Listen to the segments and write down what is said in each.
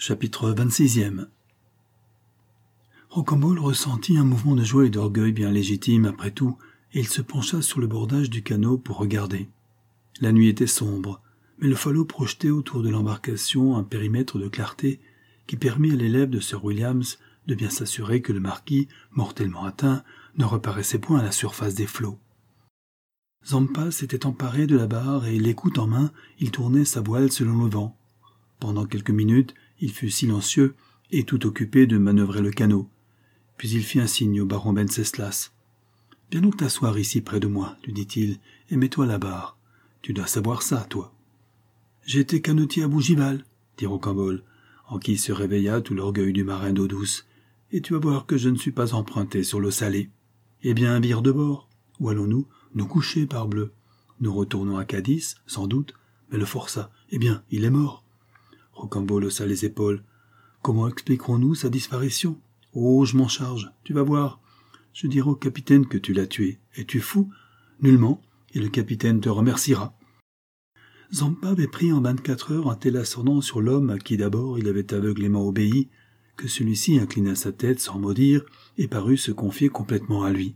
Chapitre 26e. Rocambole ressentit un mouvement de joie et d'orgueil bien légitime après tout, et il se pencha sur le bordage du canot pour regarder. La nuit était sombre, mais le falot projetait autour de l'embarcation un périmètre de clarté qui permit à l'élève de Sir Williams de bien s'assurer que le marquis, mortellement atteint, ne reparaissait point à la surface des flots. Zampa s'était emparé de la barre et, l'écoute en main, il tournait sa voile selon le vent. Pendant quelques minutes, il fut silencieux et tout occupé de manœuvrer le canot. Puis il fit un signe au baron Wenceslas. « Viens donc t'asseoir ici près de moi, lui dit-il, et mets-toi à la barre. Tu dois savoir ça, toi. »« J'ai été canotier à Bougival, » dit Rocambole, en qui se réveilla tout l'orgueil du marin d'eau douce. « Et tu vas voir que je ne suis pas emprunté sur l'eau salée. Eh bien, vire de bord. Où allons-nous ? Nous coucher, parbleu. Nous retournons à Cadix, sans doute, mais le forçat, eh bien, il est mort. » Rocambole haussa les épaules. « Comment expliquerons-nous sa disparition ? Oh, je m'en charge, tu vas voir. Je dirai au capitaine que tu l'as tué. Es-tu fou ? Nullement, et le capitaine te remerciera. » Zampa avait pris en 24 heures un tel ascendant sur l'homme à qui d'abord il avait aveuglément obéi, que celui-ci inclina sa tête sans mot dire et parut se confier complètement à lui.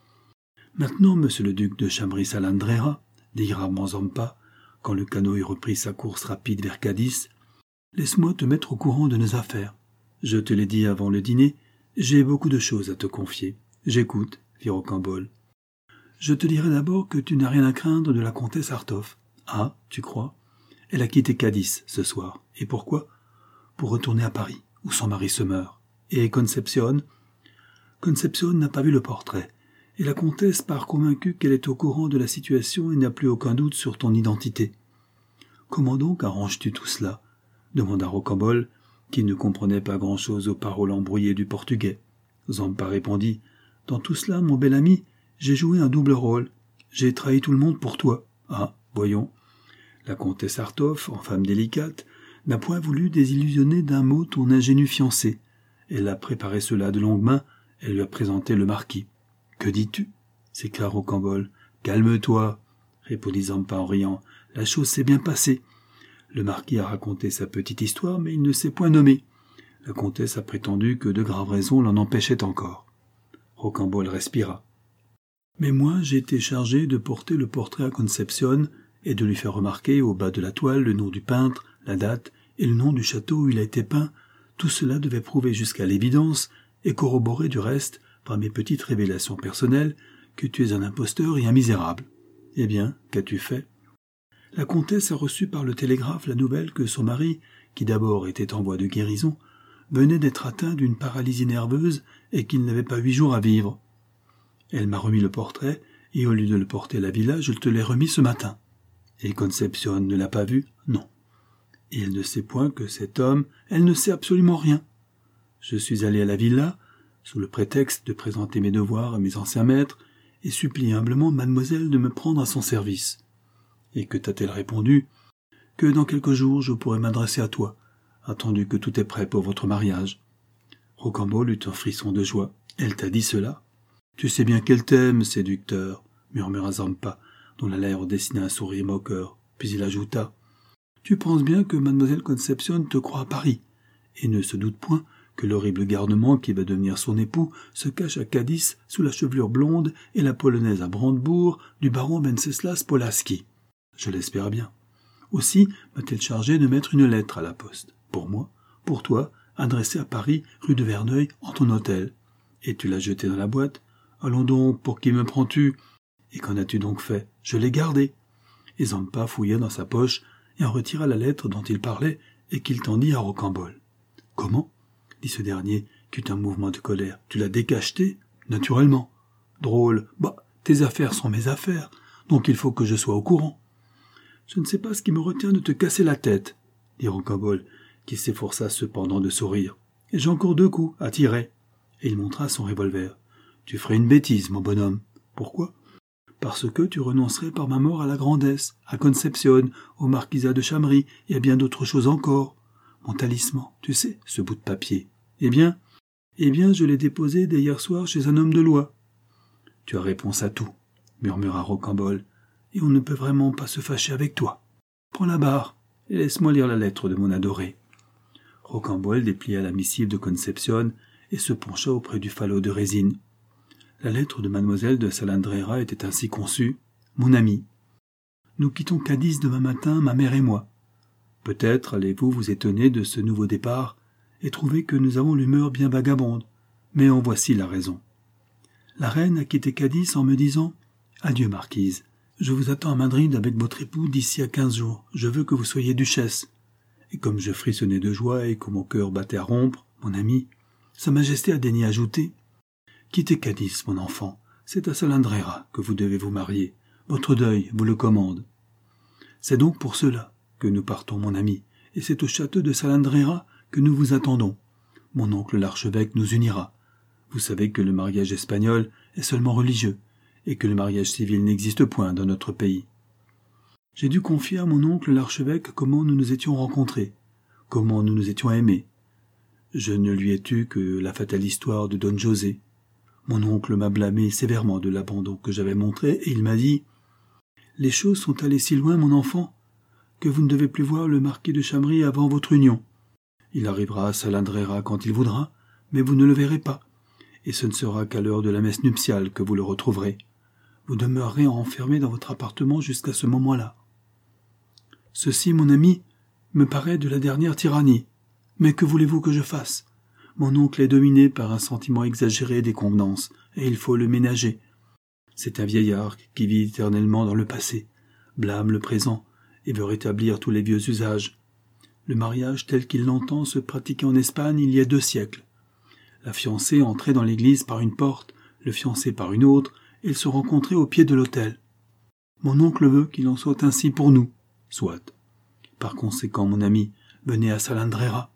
« Maintenant, monsieur le duc de Chamry-Salandrera, dit gravement Zampa, quand le canot eut repris sa course rapide vers Cadix, laisse-moi te mettre au courant de nos affaires. Je te l'ai dit avant le dîner, j'ai beaucoup de choses à te confier. J'écoute, fit Rocambole. Je te dirai d'abord que tu n'as rien à craindre de la comtesse Artoff. Ah, tu crois ? Elle a quitté Cadix ce soir. Et pourquoi ? Pour retourner à Paris, où son mari se meurt. Et Concepcion ? Concepcion n'a pas vu le portrait. Et la comtesse part convaincue qu'elle est au courant de la situation et n'a plus aucun doute sur ton identité. Comment donc arranges-tu tout cela ? Demanda Rocambole, qui ne comprenait pas grand-chose aux paroles embrouillées du portugais. Zampa répondit « Dans tout cela, mon bel ami, j'ai joué un double rôle. J'ai trahi tout le monde pour toi. Ah, voyons. La comtesse Artoff, en femme délicate, n'a point voulu désillusionner d'un mot ton ingénu fiancé. Elle a préparé cela de longue main, elle lui a présenté le marquis. « Que dis-tu » s'écria Rocambole. « Calme-toi, » répondit Zampa en riant. « La chose s'est bien passée. Le marquis a raconté sa petite histoire, mais il ne s'est point nommé. La comtesse a prétendu que de graves raisons l'en empêchaient encore. » Rocambole respira. « Mais moi, j'ai été chargé de porter le portrait à Concepcion et de lui faire remarquer au bas de la toile le nom du peintre, la date et le nom du château où il a été peint. Tout cela devait prouver jusqu'à l'évidence et corroborer du reste, par mes petites révélations personnelles, que tu es un imposteur et un misérable. Eh bien, qu'as-tu fait ? La comtesse a reçu par le télégraphe la nouvelle que son mari, qui d'abord était en voie de guérison, venait d'être atteint d'une paralysie nerveuse et qu'il n'avait pas 8 jours à vivre. Elle m'a remis le portrait, et au lieu de le porter à la villa, je te l'ai remis ce matin. Et Concepcion ne l'a pas vu ? Non. Et elle ne sait point que cet homme, elle ne sait absolument rien. Je suis allé à la villa, sous le prétexte de présenter mes devoirs à mes anciens maîtres, et supplie humblement mademoiselle de me prendre à son service. Et que t'a-t-elle répondu ? Que dans quelques jours je pourrai m'adresser à toi, attendu que tout est prêt pour votre mariage. Rocambole eut un frisson de joie. Elle t'a dit cela ? Tu sais bien qu'elle t'aime, séducteur, murmura Zampa, dont la lèvre dessina un sourire moqueur. Puis il ajouta : Tu penses bien que mademoiselle Concepcion te croit à Paris, et ne se doute point que l'horrible garnement qui va devenir son époux se cache à Cadix sous la chevelure blonde et la polonaise à Brandebourg du baron Wenceslas Polaski. Je l'espère bien. Aussi m'a-t-elle chargé de mettre une lettre à la poste, pour moi, pour toi, adressée à Paris, rue de Verneuil, en ton hôtel. Et tu l'as jetée dans la boîte. Allons donc, pour qui me prends-tu ? Et qu'en as-tu donc fait ? Je l'ai gardée. Et Zampa fouilla dans sa poche et en retira la lettre dont il parlait et qu'il tendit à Rocambole. Comment ? Dit ce dernier, qui eut un mouvement de colère. Tu l'as décachetée ? Naturellement. Drôle. Bah, tes affaires sont mes affaires, donc il faut que je sois au courant. Je ne sais pas ce qui me retient de te casser la tête, dit Rocambole, qui s'efforça cependant de sourire. Et j'ai encore 2 coups à tirer. Et il montra son revolver. Tu ferais une bêtise, mon bonhomme. Pourquoi ? Parce que tu renoncerais par ma mort à la grandesse, à Concepcion, au marquisat de Chamry et à bien d'autres choses encore. Mon talisman, tu sais, ce bout de papier. Eh bien, je l'ai déposé dès hier soir chez un homme de loi. Tu as réponse à tout, murmura Rocambole, et on ne peut vraiment pas se fâcher avec toi. Prends la barre et laisse-moi lire la lettre de mon adoré. Rocambole déplia la missive de Concepcion et se pencha auprès du falot de résine. La lettre de mademoiselle de Salandrera était ainsi conçue. « Mon ami, nous quittons Cadiz demain matin, ma mère et moi. Peut-être allez-vous vous étonner de ce nouveau départ et trouver que nous avons l'humeur bien vagabonde, mais en voici la raison. La reine a quitté Cadiz en me disant « Adieu, marquise. Je vous attends à Madrid avec votre époux d'ici à 15 jours. Je veux que vous soyez duchesse. » Et comme je frissonnais de joie et que mon cœur battait à rompre, mon ami, Sa Majesté a daigné ajouter « Quittez Cadiz, mon enfant. C'est à Salandrera que vous devez vous marier. Votre deuil vous le commande. » C'est donc pour cela que nous partons, mon ami, et c'est au château de Salandrera que nous vous attendons. Mon oncle l'archevêque nous unira. Vous savez que le mariage espagnol est seulement religieux, et que le mariage civil n'existe point dans notre pays. J'ai dû confier à mon oncle l'archevêque comment nous nous étions rencontrés, comment nous nous étions aimés. Je ne lui ai tu que la fatale histoire de Don José. Mon oncle m'a blâmé sévèrement de l'abandon que j'avais montré, et il m'a dit « Les choses sont allées si loin, mon enfant, que vous ne devez plus voir le marquis de Chamry avant votre union. Il arrivera à Salandrera quand il voudra, mais vous ne le verrez pas, et ce ne sera qu'à l'heure de la messe nuptiale que vous le retrouverez. Vous demeurerez enfermé dans votre appartement jusqu'à ce moment-là. Ceci, mon ami, me paraît de la dernière tyrannie. Mais que voulez-vous que je fasse? Mon oncle est dominé par un sentiment exagéré des convenances, et il faut le ménager. C'est un vieillard qui vit éternellement dans le passé, blâme le présent, et veut rétablir tous les vieux usages. Le mariage tel qu'il l'entend se pratiquait en Espagne il y a 2 siècles. La fiancée entrait dans l'église par une porte, le fiancé par une autre, et ils se rencontraient au pied de l'autel. Mon oncle veut qu'il en soit ainsi pour nous. Soit. Par conséquent, mon ami, venez à Salandrera.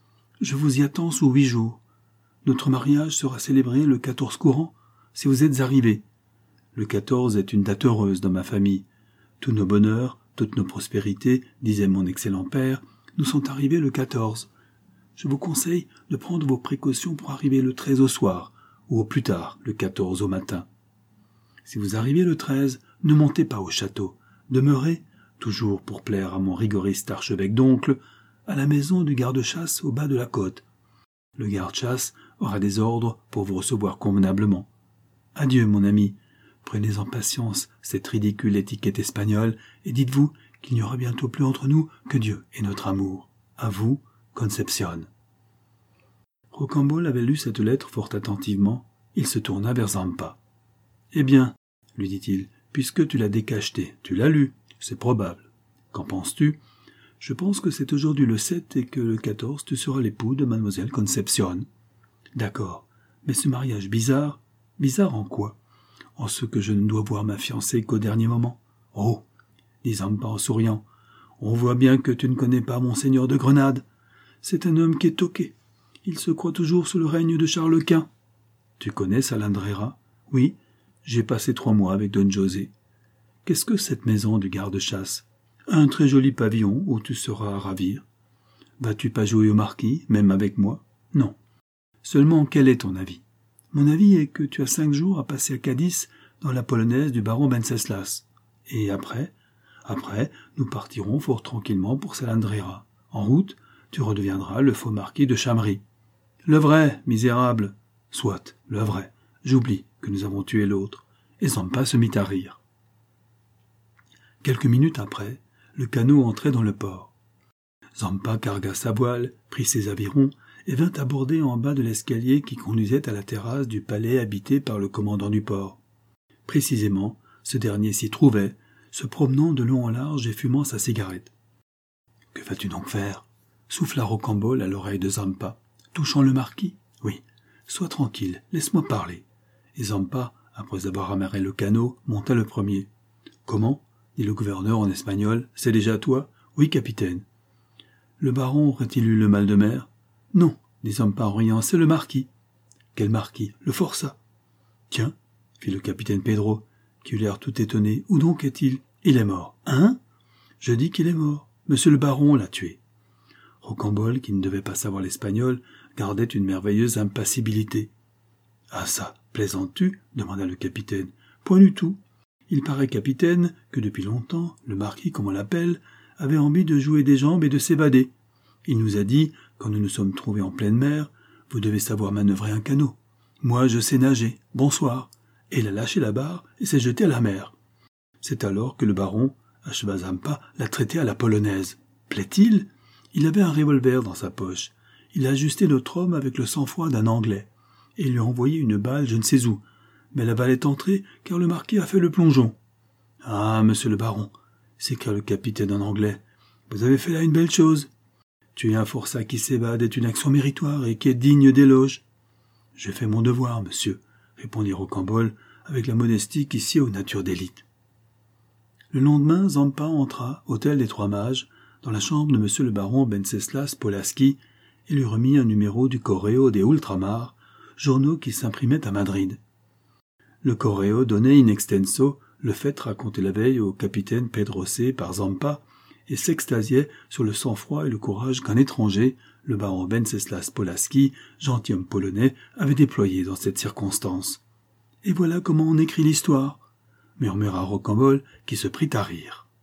Je vous y attends sous 8 jours. Notre mariage sera célébré le 14 courant, si vous êtes arrivés. Le 14 est une date heureuse dans ma famille. Tous nos bonheurs, toutes nos prospérités, disait mon excellent père, nous sont arrivés le 14. Je vous conseille de prendre vos précautions pour arriver le 13 au soir, ou au plus tard, le 14 au matin. Si vous arrivez le 13, ne montez pas au château. Demeurez, toujours pour plaire à mon rigoriste archevêque d'oncle, à la maison du garde-chasse au bas de la côte. Le garde-chasse aura des ordres pour vous recevoir convenablement. Adieu, mon ami. Prenez en patience cette ridicule étiquette espagnole et dites-vous qu'il n'y aura bientôt plus entre nous que Dieu et notre amour. À vous, Concepcion. Rocambole avait lu cette lettre fort attentivement. Il se tourna vers Zampa. « Eh bien, lui dit-il, puisque tu l'as décachetée, tu l'as lu, c'est probable. Qu'en penses-tu ? Je pense que c'est aujourd'hui le 7 et que le 14 tu seras l'époux de mademoiselle Concepcion. D'accord, mais ce mariage bizarre en quoi ? En ce que je ne dois voir ma fiancée qu'au dernier moment. Oh, dit Zampa en souriant, on voit bien que tu ne connais pas Monseigneur de Grenade. C'est un homme qui est toqué. Il se croit toujours sous le règne de Charles Quint. Tu connais Salandrera ? Oui, j'ai passé 3 mois avec Don José. Qu'est-ce que cette maison du garde-chasse ? Un très joli pavillon où tu seras à ravir. Vas-tu pas jouer au marquis, même avec moi ? Non. Seulement, quel est ton avis ? Mon avis est que tu as 5 jours à passer à Cadiz dans la polonaise du baron Wenceslas. Et après, nous partirons fort tranquillement pour Salandrera. En route, tu redeviendras le faux marquis de Chamry. Le vrai, misérable. Soit, le vrai. J'oublie que nous avons tué l'autre. Et Zampa se mit à rire. Quelques minutes après, le canot entrait dans le port. Zampa cargua sa voile, prit ses avirons et vint aborder en bas de l'escalier qui conduisait à la terrasse du palais habité par le commandant du port. Précisément, ce dernier s'y trouvait, se promenant de long en large et fumant sa cigarette. « Que vas-tu donc faire » souffla Rocambole à l'oreille de Zampa. « Touchant le marquis ? Oui. Sois tranquille, laisse-moi parler. » Et Zampa, après avoir amarré le canot, monta le premier. « Comment » dit le gouverneur en espagnol. « C'est déjà toi ?»« Oui, capitaine. »« Le baron aurait-il eu le mal de mer ?»« Non, dit Zampa en riant, c'est le marquis. »« Quel marquis ? Le forçat. »« Tiens, fit le capitaine Pedro, qui eut l'air tout étonné. Où donc est-il ? Il est mort. Hein ? Je dis qu'il est mort. Monsieur le baron l'a tué. Rocambole, qui ne devait pas savoir l'espagnol, gardait une merveilleuse impassibilité. Ah ça, plaisantes-tu ? Demanda le capitaine. Point du tout. Il paraît, capitaine, que depuis longtemps, le marquis, comme on l'appelle, avait envie de jouer des jambes et de s'évader. Il nous a dit Quand nous nous sommes trouvés en pleine mer, vous devez savoir manœuvrer un canot. Moi, je sais nager. Bonsoir. » Et il a lâché la barre et s'est jeté à la mer. C'est alors que le baron, acheva Zampa, l'a traité à la polonaise. Plaît-il ? Il avait un revolver dans sa poche. Il a ajusté notre homme avec le sang-froid d'un Anglais. Et il lui a envoyé une balle je ne sais où. Mais la balle est entrée car le marquis a fait le plongeon. « Ah, monsieur le baron, » s'écria le capitaine en anglais, « vous avez fait là une belle chose. Tuer un forçat qui s'évade est une action méritoire et qui est digne d'éloge. »« J'ai fait mon devoir, monsieur, » répondit Rocambole, avec la modestie qui sied aux natures d'élite. Le lendemain, Zampa entra, hôtel des Trois Mages, dans la chambre de monsieur le baron Wenceslas Polaski et lui remit un numéro du Correo de Ultramar, journaux qui s'imprimaient à Madrid. Le Correo donnait in extenso le fait raconté la veille au capitaine Pedroce par Zampa et s'extasiait sur le sang-froid et le courage qu'un étranger, le baron Wenceslas Polaski, gentilhomme polonais, avait déployé dans cette circonstance. « Et voilà comment on écrit l'histoire » murmura Rocambole, qui se prit à rire.